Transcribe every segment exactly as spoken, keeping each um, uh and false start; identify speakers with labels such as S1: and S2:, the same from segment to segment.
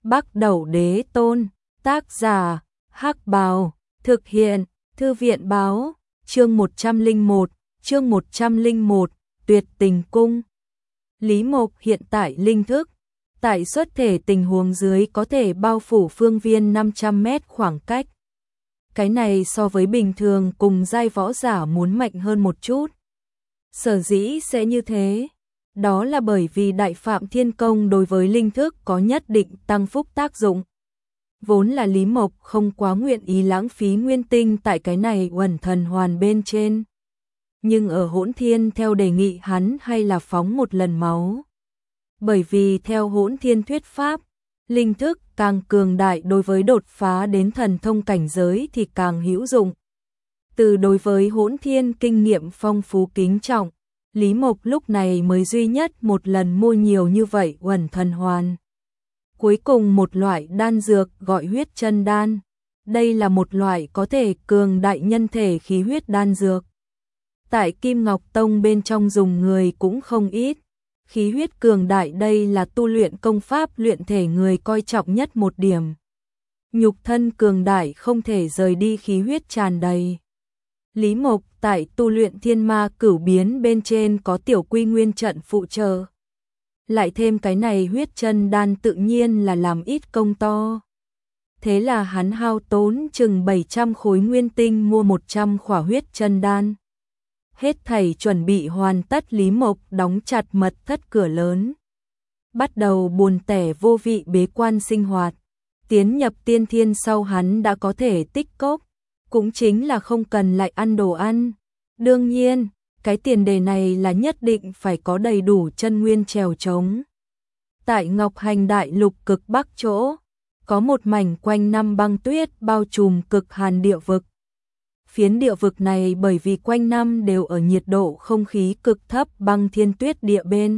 S1: Bắc Đẩu Đế Tôn, tác giả, Hắc Bào, thực hiện, Thư viện báo, chương một trăm lẻ một, chương một trăm lẻ một, Tuyệt Tình Cung. Lý Mộc hiện tại linh thức, tại xuất thể tình huống dưới có thể bao phủ phương viên năm trăm mét khoảng cách. Cái này so với bình thường cùng giai võ giả muốn mạnh hơn một chút. Sở dĩ sẽ như thế, đó là bởi vì Đại Phạm Thiên Công đối với linh thức có nhất định tăng phúc tác dụng. Vốn là Lý Mộc không quá nguyện ý lãng phí nguyên tinh tại cái này uẩn thần hoàn bên trên. Nhưng ở Hỗn Thiên theo đề nghị hắn hay là phóng một lần máu. Bởi vì theo Hỗn Thiên thuyết pháp, linh thức càng cường đại đối với đột phá đến thần thông cảnh giới thì càng hữu dụng. Từ đối với Hỗn Thiên kinh nghiệm phong phú kính trọng, Lý Mộc lúc này mới duy nhất một lần mua nhiều như vậy uẩn thần hoàn. Cuối cùng một loại đan dược gọi huyết chân đan. Đây là một loại có thể cường đại nhân thể khí huyết đan dược. Tại Kim Ngọc Tông bên trong dùng người cũng không ít. Khí huyết cường đại đây là tu luyện công pháp luyện thể người coi trọng nhất một điểm. Nhục thân cường đại không thể rời đi khí huyết tràn đầy. Lý Mộc tại tu luyện thiên ma cửu biến bên trên có tiểu quy nguyên trận phụ trợ. Lại thêm cái này huyết chân đan tự nhiên là làm ít công to. Thế là hắn hao tốn chừng bảy trăm khối nguyên tinh mua một trăm khỏa huyết chân đan. Hết thảy chuẩn bị hoàn tất, Lý Mộc đóng chặt mật thất cửa lớn. Bắt đầu buồn tẻ vô vị bế quan sinh hoạt. Tiến nhập tiên thiên sau hắn đã có thể tích cốc, cũng chính là không cần lại ăn đồ ăn. Đương nhiên, cái tiền đề này là nhất định phải có đầy đủ chân nguyên trèo trống. Tại Ngọc Hành Đại Lục cực bắc chỗ, có một mảnh quanh năm băng tuyết bao trùm cực hàn địa vực. Phiến địa vực này bởi vì quanh năm đều ở nhiệt độ không khí cực thấp băng thiên tuyết địa bên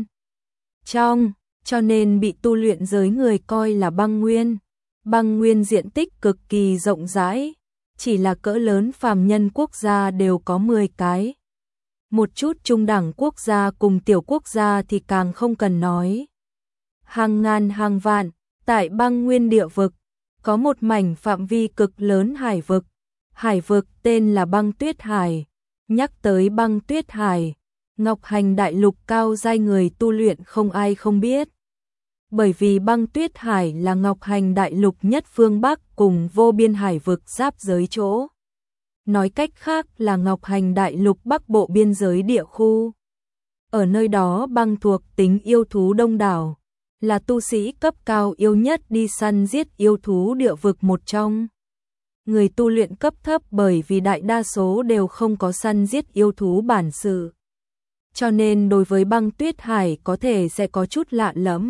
S1: trong, cho nên bị tu luyện giới người coi là băng nguyên. Băng nguyên diện tích cực kỳ rộng rãi, chỉ là cỡ lớn phàm nhân quốc gia đều có mười cái. Một chút trung đẳng quốc gia cùng tiểu quốc gia thì càng không cần nói. Hàng ngàn hàng vạn, tại băng nguyên địa vực, có một mảnh phạm vi cực lớn hải vực. Hải vực tên là Băng Tuyết Hải. Nhắc tới Băng Tuyết Hải, Ngọc Hành Đại Lục cao giai người tu luyện không ai không biết. Bởi vì Băng Tuyết Hải là Ngọc Hành Đại Lục nhất phương Bắc cùng vô biên hải vực giáp giới chỗ. Nói cách khác là Ngọc Hành Đại Lục Bắc bộ biên giới địa khu. Ở nơi đó băng thuộc tính yêu thú đông đảo, là tu sĩ cấp cao yêu nhất đi săn giết yêu thú địa vực một trong. Người tu luyện cấp thấp bởi vì đại đa số đều không có săn giết yêu thú bản sự. Cho nên đối với Băng Tuyết Hải có thể sẽ có chút lạ lẫm.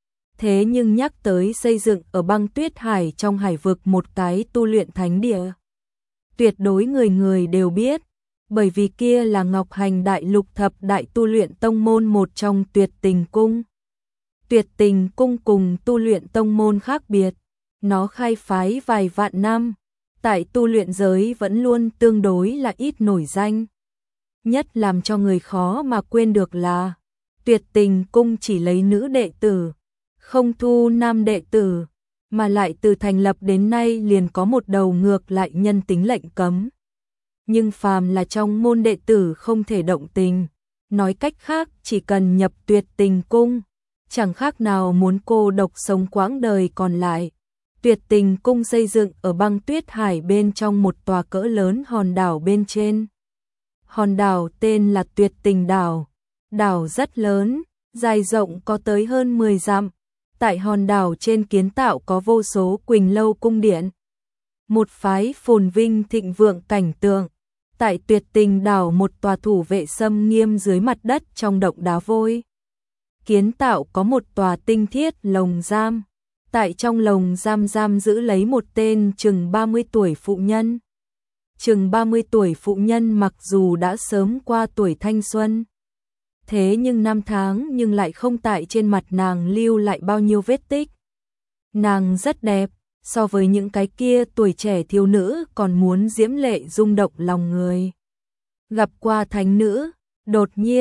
S1: Thế nhưng nhắc tới xây dựng ở Băng Tuyết Hải trong hải vực một cái tu luyện thánh địa, tuyệt đối người người đều biết, bởi vì kia là Ngọc Hành Đại Lục thập đại tu luyện tông môn một trong Tuyệt Tình Cung. Tuyệt Tình Cung cùng tu luyện tông môn khác biệt, nó khai phái vài vạn năm, tại tu luyện giới vẫn luôn tương đối là ít nổi danh. Nhất làm cho người khó mà quên được là Tuyệt Tình Cung chỉ lấy nữ đệ tử, không thu nam đệ tử, mà lại từ thành lập đến nay liền có một đầu ngược lại nhân tính lệnh cấm. Nhưng phàm là trong môn đệ tử không thể động tình, nói cách khác chỉ cần nhập Tuyệt Tình Cung, chẳng khác nào muốn cô độc sống quãng đời còn lại. Tuyệt Tình Cung xây dựng ở Băng Tuyết Hải bên trong một tòa cỡ lớn hòn đảo bên trên. Hòn đảo tên là Tuyệt Tình Đảo. Đảo rất lớn, dài rộng có tới hơn mười dặm. Tại hòn đảo trên kiến tạo có vô số Quỳnh Lâu cung điện. Một phái phồn vinh thịnh vượng cảnh tượng. Tại Tuyệt Tình Đảo một tòa thủ vệ xâm nghiêm dưới mặt đất trong động đá vôi. Kiến tạo có một tòa tinh thiết lồng giam. Tại trong lồng giam giam giữ lấy một tên chừng ba mươi tuổi phụ nhân. Chừng ba mươi tuổi phụ nhân mặc dù đã sớm qua tuổi thanh xuân, thế nhưng năm tháng nhưng lại không tại trên mặt nàng lưu lại bao nhiêu vết tích. Nàng rất đẹp, so với những cái kia tuổi trẻ thiếu nữ còn muốn diễm lệ rung động lòng người. Gặp qua thánh nữ, đột nhiên,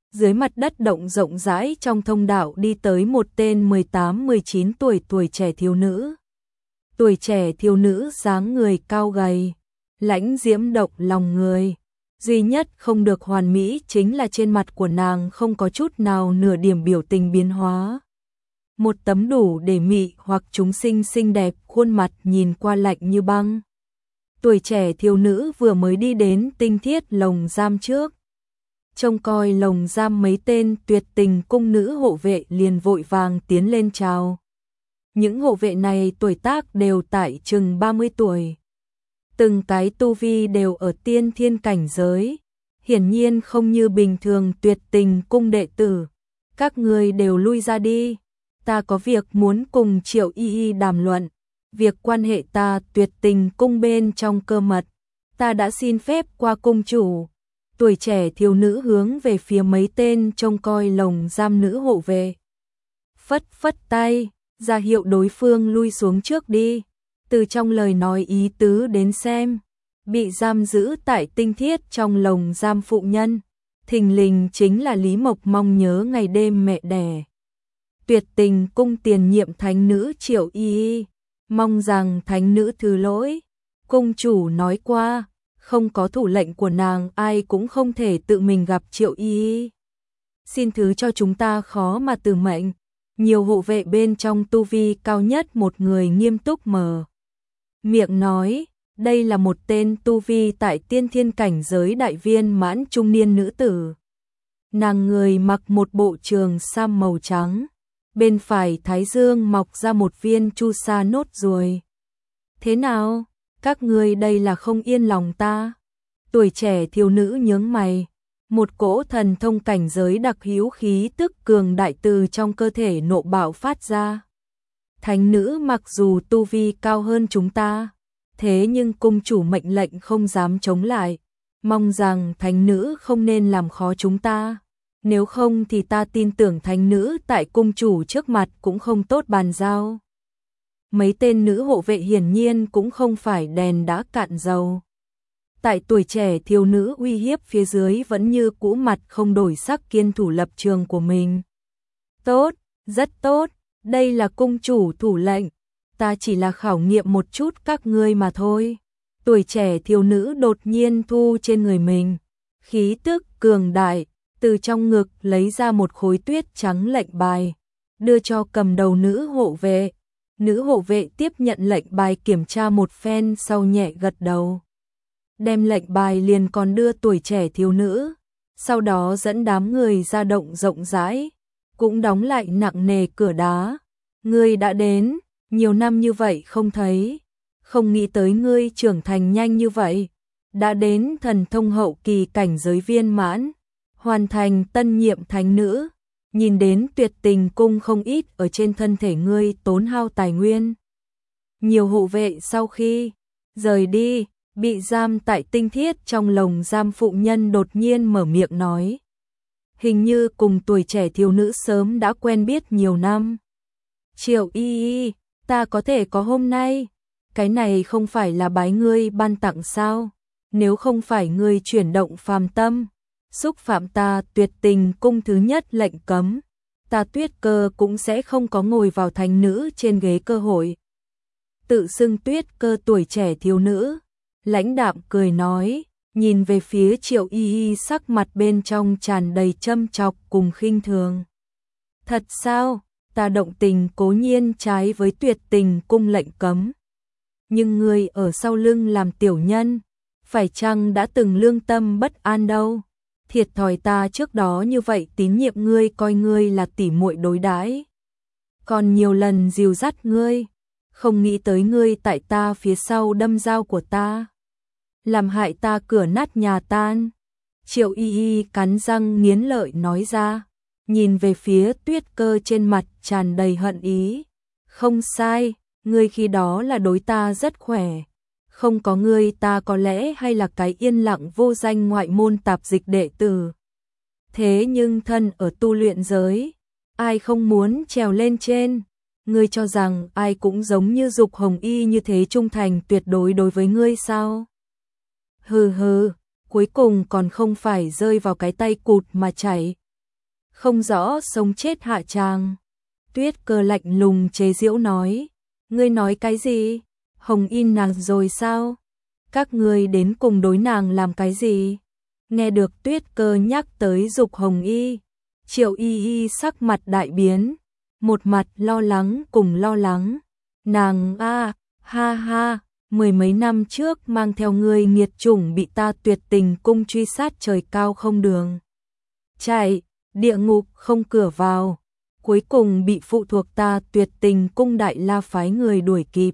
S1: Dưới mặt đất động rộng rãi trong thông đạo đi tới một tên mười tám mười chín tuổi tuổi trẻ thiếu nữ. Tuổi trẻ thiếu nữ dáng người cao gầy, lãnh diễm động lòng người. Duy nhất không được hoàn mỹ chính là trên mặt của nàng không có chút nào nửa điểm biểu tình biến hóa. Một tấm đủ để mị hoặc chúng sinh xinh đẹp, khuôn mặt nhìn qua lạnh như băng. Tuổi trẻ thiếu nữ vừa mới đi đến tinh thiết lồng giam trước. Trông coi lồng giam mấy tên tuyệt tình cung nữ hộ vệ liền vội vàng tiến lên chào. Những hộ vệ này tuổi tác đều tại chừng ba mươi tuổi. Từng cái tu vi đều ở tiên thiên cảnh giới. Hiển nhiên không như bình thường tuyệt tình cung đệ tử. Các người đều lui ra đi. Ta có việc muốn cùng Triệu Y Y đàm luận. Việc quan hệ ta tuyệt tình cung bên trong cơ mật. Ta đã xin phép qua cung chủ. Tuổi trẻ thiếu nữ hướng về phía mấy tên trông coi lồng giam nữ hộ vệ. Phất phất tay, ra hiệu đối phương lui xuống trước đi. Từ trong lời nói ý tứ đến xem, bị giam giữ tại tinh thiết trong lồng giam phụ nhân, thình lình chính là Lý Mộc mong nhớ ngày đêm mẹ đẻ. Tuyệt tình cung tiền nhiệm thánh nữ Triệu Y Y, mong rằng thánh nữ thứ lỗi. Cung chủ nói qua, không có thủ lệnh của nàng ai cũng không thể tự mình gặp Triệu Y Y. Xin thứ cho chúng ta khó mà từ mệnh. Nhiều hộ vệ bên trong tu vi cao nhất một người nghiêm túc mở miệng nói, đây là một tên tu vi tại tiên thiên cảnh giới đại viên mãn trung niên nữ tử. Nàng người mặc một bộ trường sam màu trắng, bên phải thái dương mọc ra một viên chu sa nốt ruồi. Thế nào, các ngươi đây là không yên lòng ta? Tuổi trẻ thiếu nữ nhướng mày, một cỗ thần thông cảnh giới đặc hữu khí tức cường đại từ trong cơ thể nộ bạo phát ra. Thánh nữ mặc dù tu vi cao hơn chúng ta, thế nhưng cung chủ mệnh lệnh không dám chống lại, mong rằng thánh nữ không nên làm khó chúng ta, nếu không thì ta tin tưởng thánh nữ tại cung chủ trước mặt cũng không tốt bàn giao. Mấy tên nữ hộ vệ hiển nhiên cũng không phải đèn đã cạn dầu. Tại tuổi trẻ thiếu nữ uy hiếp phía dưới vẫn như cũ mặt không đổi sắc kiên thủ lập trường của mình. Tốt, rất tốt, đây là cung chủ thủ lệnh, ta chỉ là khảo nghiệm một chút các ngươi mà thôi. Tuổi trẻ thiếu nữ đột nhiên thu trên người mình, khí tức cường đại, từ trong ngực lấy ra một khối tuyết trắng lệnh bài, đưa cho cầm đầu nữ hộ vệ. Nữ hộ vệ tiếp nhận lệnh bài kiểm tra một phen sau nhẹ gật đầu. Đem lệnh bài liền còn đưa tuổi trẻ thiếu nữ, sau đó dẫn đám người ra động rộng rãi, cũng đóng lại nặng nề cửa đá. Ngươi đã đến, nhiều năm như vậy không thấy, không nghĩ tới ngươi trưởng thành nhanh như vậy, đã đến thần thông hậu kỳ cảnh giới viên mãn, hoàn thành tân nhiệm thánh nữ. Nhìn đến tuyệt tình cung không ít ở trên thân thể ngươi tốn hao tài nguyên. Nhiều hộ vệ sau khi rời đi, bị giam tại tinh thiết trong lồng giam phụ nhân đột nhiên mở miệng nói. Hình như cùng tuổi trẻ thiếu nữ sớm đã quen biết nhiều năm. Triệu Y Y, ta có thể có hôm nay, cái này không phải là bái ngươi ban tặng sao? Nếu không phải ngươi chuyển động phàm tâm, xúc phạm ta tuyệt tình cung thứ nhất lệnh cấm, ta Tuyết Cơ cũng sẽ không có ngồi vào thánh nữ trên ghế cơ hội. Tự xưng Tuyết Cơ tuổi trẻ thiếu nữ, lãnh đạm cười nói, nhìn về phía Triệu Y Y sắc mặt bên trong tràn đầy châm chọc cùng khinh thường. Thật sao, ta động tình cố nhiên trái với tuyệt tình cung lệnh cấm. Nhưng ngươi ở sau lưng làm tiểu nhân, phải chăng đã từng lương tâm bất an đâu? Thiệt thòi ta trước đó như vậy tín nhiệm ngươi, coi ngươi là tỉ muội đối đãi, còn nhiều lần dìu dắt ngươi, không nghĩ tới ngươi tại ta phía sau đâm dao của ta, làm hại ta cửa nát nhà tan. Triệu Y Y cắn răng nghiến lợi nói ra, nhìn về phía Tuyết Cơ trên mặt tràn đầy hận ý. Không sai, ngươi khi đó là đối ta rất khỏe. Không có ngươi ta có lẽ hay là cái yên lặng vô danh ngoại môn tạp dịch đệ tử. Thế nhưng thân ở tu luyện giới, ai không muốn trèo lên trên? Ngươi cho rằng ai cũng giống như Dục Hồng Y như thế trung thành tuyệt đối đối với ngươi sao? Hừ hừ, cuối cùng còn không phải rơi vào cái tay cụt mà chảy. không rõ sống chết hạ tràng. Tuyết Cơ lạnh lùng chế giễu nói, ngươi nói cái gì? Hồng Y nàng rồi sao? Các ngươi đến cùng đối nàng làm cái gì? Nghe được Tuyết Cơ nhắc tới Dục Hồng Y, Triệu Y Y sắc mặt đại biến, một mặt lo lắng cùng lo lắng. Nàng a, ha ha, mười mấy năm trước mang theo ngươi nghiệt chủng bị ta Tuyệt Tình cung truy sát trời cao không đường chạy, địa ngục không cửa vào, cuối cùng bị phụ thuộc ta Tuyệt Tình cung Đại La phái người đuổi kịp.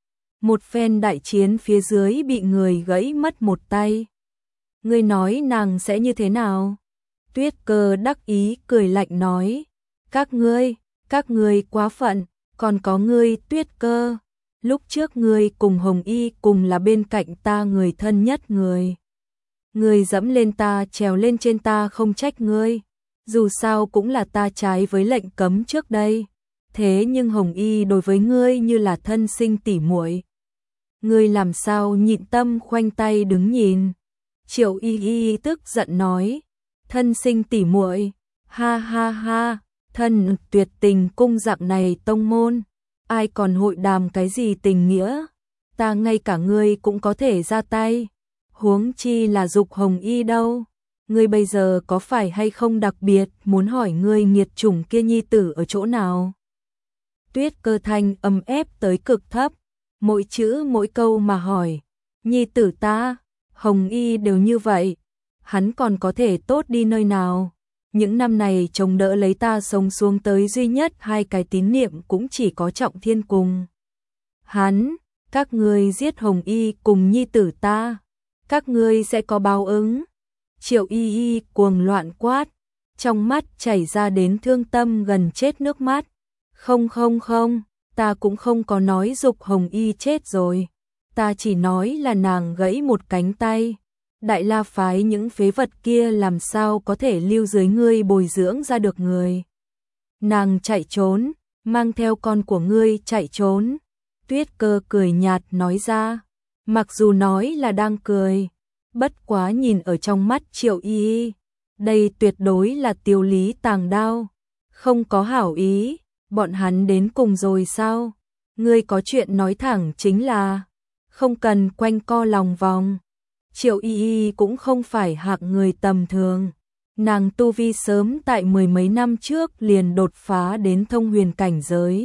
S1: Một phen đại chiến phía dưới bị người gãy mất một tay. Ngươi nói nàng sẽ như thế nào? Tuyết Cơ đắc ý cười lạnh nói, các ngươi, các ngươi quá phận, còn có ngươi Tuyết Cơ, lúc trước ngươi cùng Hồng Y cùng là bên cạnh ta người thân nhất người. Ngươi dẫm lên ta, trèo lên trên ta không trách ngươi, dù sao cũng là ta trái với lệnh cấm trước đây, thế nhưng Hồng Y đối với ngươi như là thân sinh tỉ muội. Ngươi làm sao nhịn tâm khoanh tay đứng nhìn? Triệu Y Y tức giận nói, thân sinh tỉ muội, ha ha ha, thân Tuyệt Tình cung dạng này tông môn, ai còn hội đàm cái gì tình nghĩa, ta ngay cả ngươi cũng có thể ra tay, huống chi là Dục Hồng Y đâu. Ngươi bây giờ có phải hay không đặc biệt muốn hỏi ngươi nghiệt chủng kia nhi tử ở chỗ nào? Tuyết Cơ thanh âm ép tới cực thấp, mỗi chữ mỗi câu mà hỏi, nhi tử ta, Hồng Y đều như vậy, hắn còn có thể tốt đi nơi nào? Những năm này chống đỡ lấy ta sống xuống tới duy nhất hai cái tín niệm cũng chỉ có Trọng Thiên cùng hắn, các ngươi giết Hồng Y cùng nhi tử ta, các ngươi sẽ có báo ứng. Triệu Y Y cuồng loạn quát, trong mắt chảy ra đến thương tâm gần chết nước mắt. Không không không, ta cũng không có nói Dục Hồng Y chết rồi, ta chỉ nói là nàng gãy một cánh tay. Đại La phái những phế vật kia làm sao có thể lưu dưới ngươi bồi dưỡng ra được người. Nàng chạy trốn, mang theo con của ngươi chạy trốn. Tuyết Cơ cười nhạt nói ra, mặc dù nói là đang cười, bất quá nhìn ở trong mắt Triệu Y Y, đây tuyệt đối là tiêu lý tàng đao, không có hảo ý, bọn hắn đến cùng rồi sao? Ngươi có chuyện nói thẳng chính là, không cần quanh co lòng vòng. Triệu Y Y cũng không phải hạng người tầm thường, nàng tu vi sớm tại mười mấy năm trước liền đột phá đến thông huyền cảnh giới.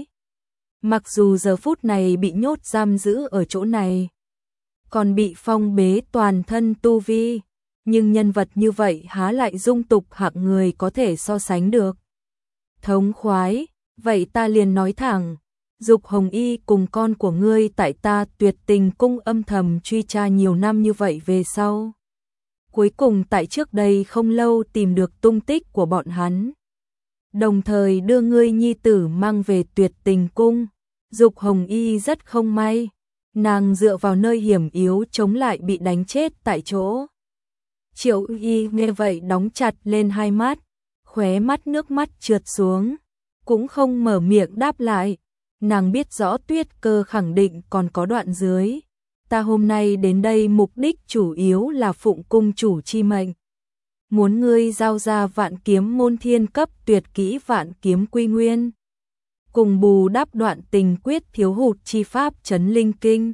S1: Mặc dù giờ phút này bị nhốt giam giữ ở chỗ này, còn bị phong bế toàn thân tu vi, nhưng nhân vật như vậy há lại dung tục hạng người có thể so sánh được. Thống khoái, vậy ta liền nói thẳng, Dục Hồng Y cùng con của ngươi tại ta Tuyệt Tình cung âm thầm truy tra nhiều năm như vậy về sau, cuối cùng tại trước đây không lâu tìm được tung tích của bọn hắn, đồng thời đưa ngươi nhi tử mang về Tuyệt Tình cung. Dục Hồng Y rất không may, nàng dựa vào nơi hiểm yếu chống lại bị đánh chết tại chỗ. Triệu Y nghe vậy đóng chặt lên hai mắt, khóe mắt nước mắt trượt xuống, cũng không mở miệng đáp lại. Nàng biết rõ Tuyết Cơ khẳng định còn có đoạn dưới. Ta hôm nay đến đây mục đích chủ yếu là phụng cung chủ chi mệnh, muốn ngươi giao ra Vạn Kiếm môn thiên cấp tuyệt kỹ Vạn Kiếm Quy Nguyên, cùng bù đắp đoạn tình quyết thiếu hụt chi pháp Chấn Linh Kinh.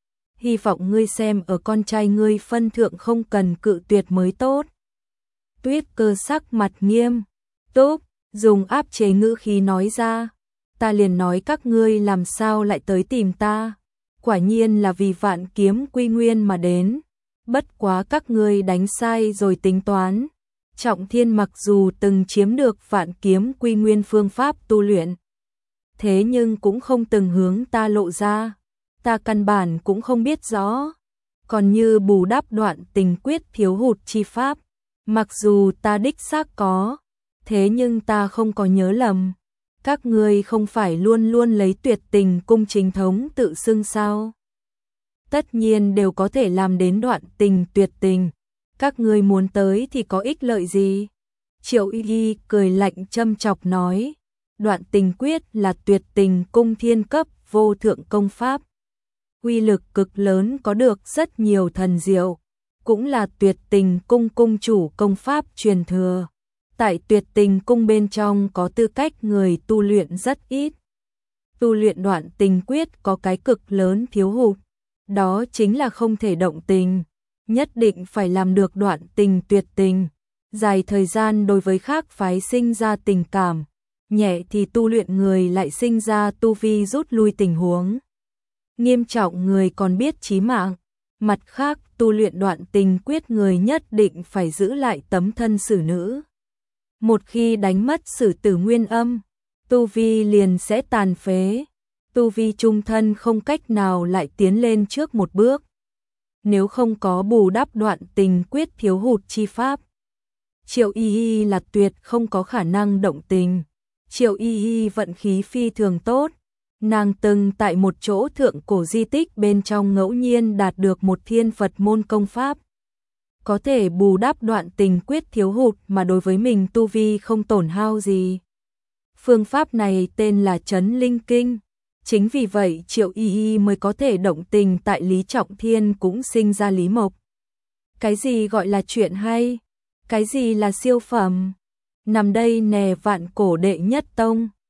S1: Hy vọng ngươi xem ở con trai ngươi phân thượng không cần cự tuyệt mới tốt. Tuyết Cơ sắc mặt nghiêm túc, dùng áp chế ngữ khí nói ra, ta liền nói các ngươi làm sao lại tới tìm ta, quả nhiên là vì Vạn Kiếm Quy Nguyên mà đến, bất quá các ngươi đánh sai rồi tính toán. Trọng Thiên mặc dù từng chiếm được Vạn Kiếm Quy Nguyên phương pháp tu luyện, thế nhưng cũng không từng hướng ta lộ ra, ta căn bản cũng không biết rõ. Còn như bù đắp đoạn tình quyết thiếu hụt chi pháp, mặc dù ta đích xác có, thế nhưng ta không có nhớ lầm, các ngươi không phải luôn luôn lấy Tuyệt Tình cung chính thống tự xưng sao? Tất nhiên đều có thể làm đến đoạn tình tuyệt tình, các ngươi muốn tới thì có ích lợi gì? Triệu Y Y cười lạnh châm chọc nói, đoạn tình quyết là Tuyệt Tình cung thiên cấp vô thượng công pháp, uy lực cực lớn, có được rất nhiều thần diệu, cũng là Tuyệt Tình cung cung chủ công pháp truyền thừa. tại Tuyệt Tình Cung bên trong có tư cách người tu luyện rất ít. Tu luyện Đoạn Tình Quyết có cái cực lớn thiếu hụt, đó chính là không thể động tình, nhất định phải làm được đoạn tình tuyệt tình, dài thời gian đối với khác phái sinh ra tình cảm, nhẹ thì tu luyện người lại sinh ra tu vi rút lui tình huống. Nghiêm trọng người còn biết chí mạng, mặt khác tu luyện Đoạn Tình Quyết người nhất định phải giữ lại tấm thân xử nữ. Một khi đánh mất sử tử nguyên âm, tu vi liền sẽ tàn phế, tu vi trung thân không cách nào lại tiến lên trước một bước. Nếu không có bù đắp Đoạn Tình Quyết thiếu hụt chi pháp, Triệu Y Y là tuyệt không có khả năng động tình. Triệu Y Y vận khí phi thường tốt, nàng từng tại một chỗ thượng cổ di tích bên trong ngẫu nhiên đạt được một thiên Phật môn công pháp, có thể bù đắp Đoạn Tình Quyết thiếu hụt mà đối với mình tu vi không tổn hao gì. Phương pháp này tên là Trấn Linh Kinh. Chính vì vậy Triệu Y Y mới có thể động tình tại Lý Trọng Thiên cũng sinh ra Lý Mộc. Cái gì gọi là chuyện hay? Cái gì là siêu phẩm? Nằm đây nè Vạn Cổ đệ nhất tông.